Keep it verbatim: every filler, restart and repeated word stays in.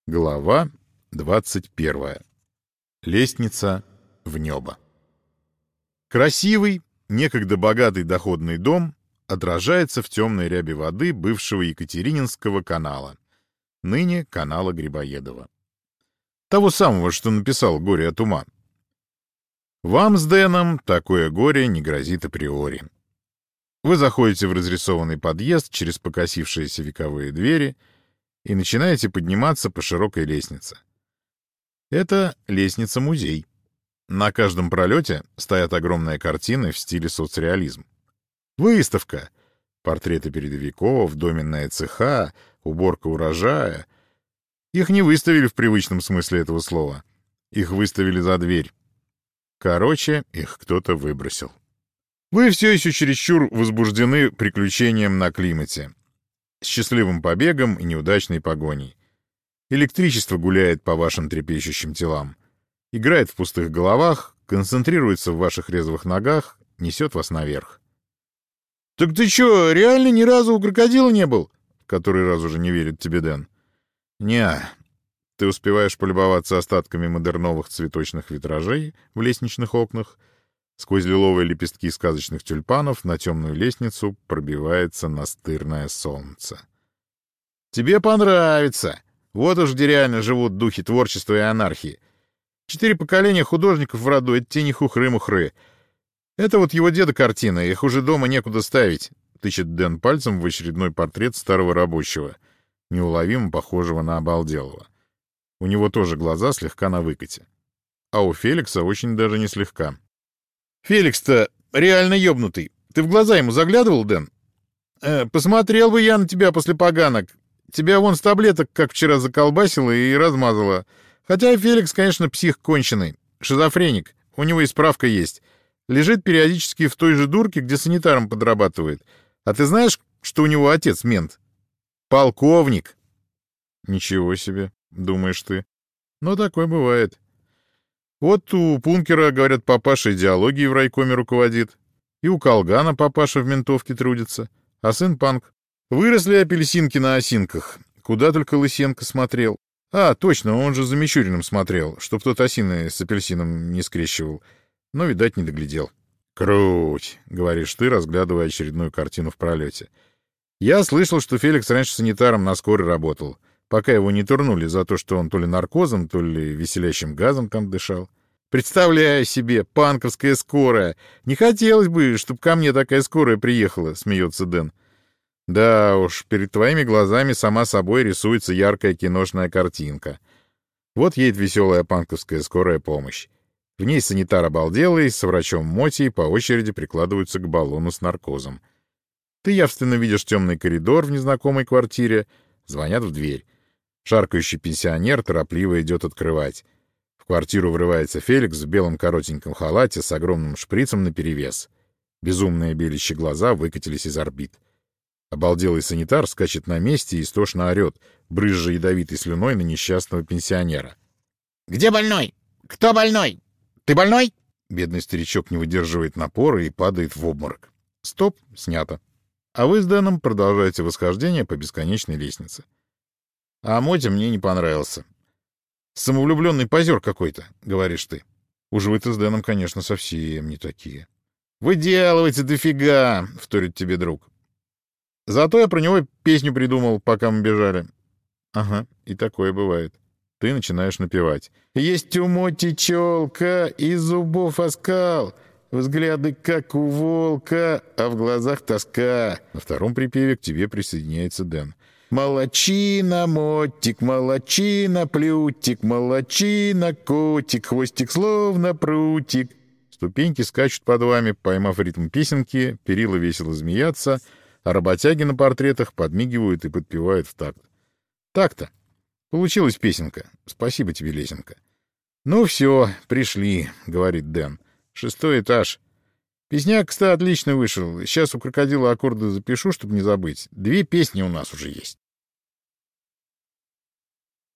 Глава двадцать первая. Лестница в небо. Красивый, некогда богатый доходный дом отражается в темной ряби воды бывшего Екатерининского канала, ныне канала Грибоедова. Того самого, что написал «Горе от ума». Вам с Дэном такое горе не грозит априори. Вы заходите в разрисованный подъезд через покосившиеся вековые двери и начинаете подниматься по широкой лестнице. Это лестница-музей. На каждом пролете стоят огромные картины в стиле соцреализм. Выставка. Портреты передовиков, доменная цеха, уборка урожая. Их не выставили в привычном смысле этого слова. Их выставили за дверь. Короче, их кто-то выбросил. Вы все еще чересчур возбуждены приключением на климате, счастливым побегом и неудачной погоней. Электричество гуляет по вашим трепещущим телам, играет в пустых головах, концентрируется в ваших резвых ногах, несет вас наверх. «Так ты чё, реально ни разу у крокодила не был?» — в который раз уже не верит тебе Дэн. «Не-а». Ты успеваешь полюбоваться остатками модерновых цветочных витражей в лестничных окнах. Сквозь лиловые лепестки сказочных тюльпанов на темную лестницу пробивается настырное солнце. «Тебе понравится! Вот уж где реально живут духи творчества и анархии. Четыре поколения художников в роду — это те не хухры-мухры. Это вот его деда картина, их уже дома некуда ставить», — тычет Дэн пальцем в очередной портрет старого рабочего, неуловимо похожего на обалделого. У него тоже глаза слегка на выкате. А у Феликса очень даже не слегка. «Феликс-то реально ёбнутый. Ты в глаза ему заглядывал, Дэн? Э, посмотрел бы я на тебя после поганок. Тебя вон с таблеток, как вчера, заколбасило и размазало. Хотя Феликс, конечно, псих конченый. Шизофреник. У него и справка есть. Лежит периодически в той же дурке, где санитаром подрабатывает. А ты знаешь, что у него отец мент? Полковник». «Ничего себе, думаешь ты. Но такое бывает. Вот у Пункера, говорят, папаша идеологией в райкоме руководит. И у Колгана папаша в ментовке трудится. А сын панк. Выросли апельсинки на осинках. Куда только Лысенко смотрел. А, точно, он же за Мичуриным смотрел, чтоб тот осины с апельсином не скрещивал. Но, видать, не доглядел. «Круть», — говоришь ты, разглядывая очередную картину в пролете. «Я слышал, что Феликс раньше санитаром на скорой работал, пока его не турнули за то, что он то ли наркозом, то ли веселящим газом там дышал. Представляю себе, панковская скорая. Не хотелось бы, чтобы ко мне такая скорая приехала», — смеется Дэн. «Да уж, перед твоими глазами сама собой рисуется яркая киношная картинка. Вот едет веселая панковская скорая помощь. В ней санитар обалделый, с врачом Мотей по очереди прикладываются к баллону с наркозом. Ты явственно видишь темный коридор в незнакомой квартире, звонят в дверь. Шаркающий пенсионер торопливо идет открывать. В квартиру врывается Феликс в белом коротеньком халате с огромным шприцем наперевес. Безумные белищи глаза выкатились из орбит. Обалделый санитар скачет на месте и истошно орет, брызжа ядовитой слюной на несчастного пенсионера. «Где больной? Кто больной? Ты больной?» Бедный старичок не выдерживает напора и падает в обморок. Стоп, снято. А вы с Дэном продолжаете восхождение по бесконечной лестнице. «А Мотя мне не понравился. Самовлюбленный позер какой-то», — говоришь ты. Уж вы-то с Дэном, конечно, совсем не такие. «Выделывайте дофига», — вторит тебе друг. «Зато я про него песню придумал, пока мы бежали». Ага, и такое бывает. Ты начинаешь напевать. «Есть у Моти челка, и зубов оскал, взгляды, как у волка, а в глазах тоска». На втором припеве к тебе присоединяется Дэн. «Молодчина, мотик, молодчина, плютик, молодчина, котик, хвостик словно прутик». Ступеньки скачут под вами, поймав ритм песенки, перила весело змеятся, а работяги на портретах подмигивают и подпевают в такт. Так-то. Получилась песенка. Спасибо тебе, Лесенка. «Ну все, пришли», — говорит Дэн. «Шестой этаж. Песняк, кстати, отлично вышел. Сейчас у крокодила аккорды запишу, чтобы не забыть. Две песни у нас уже есть».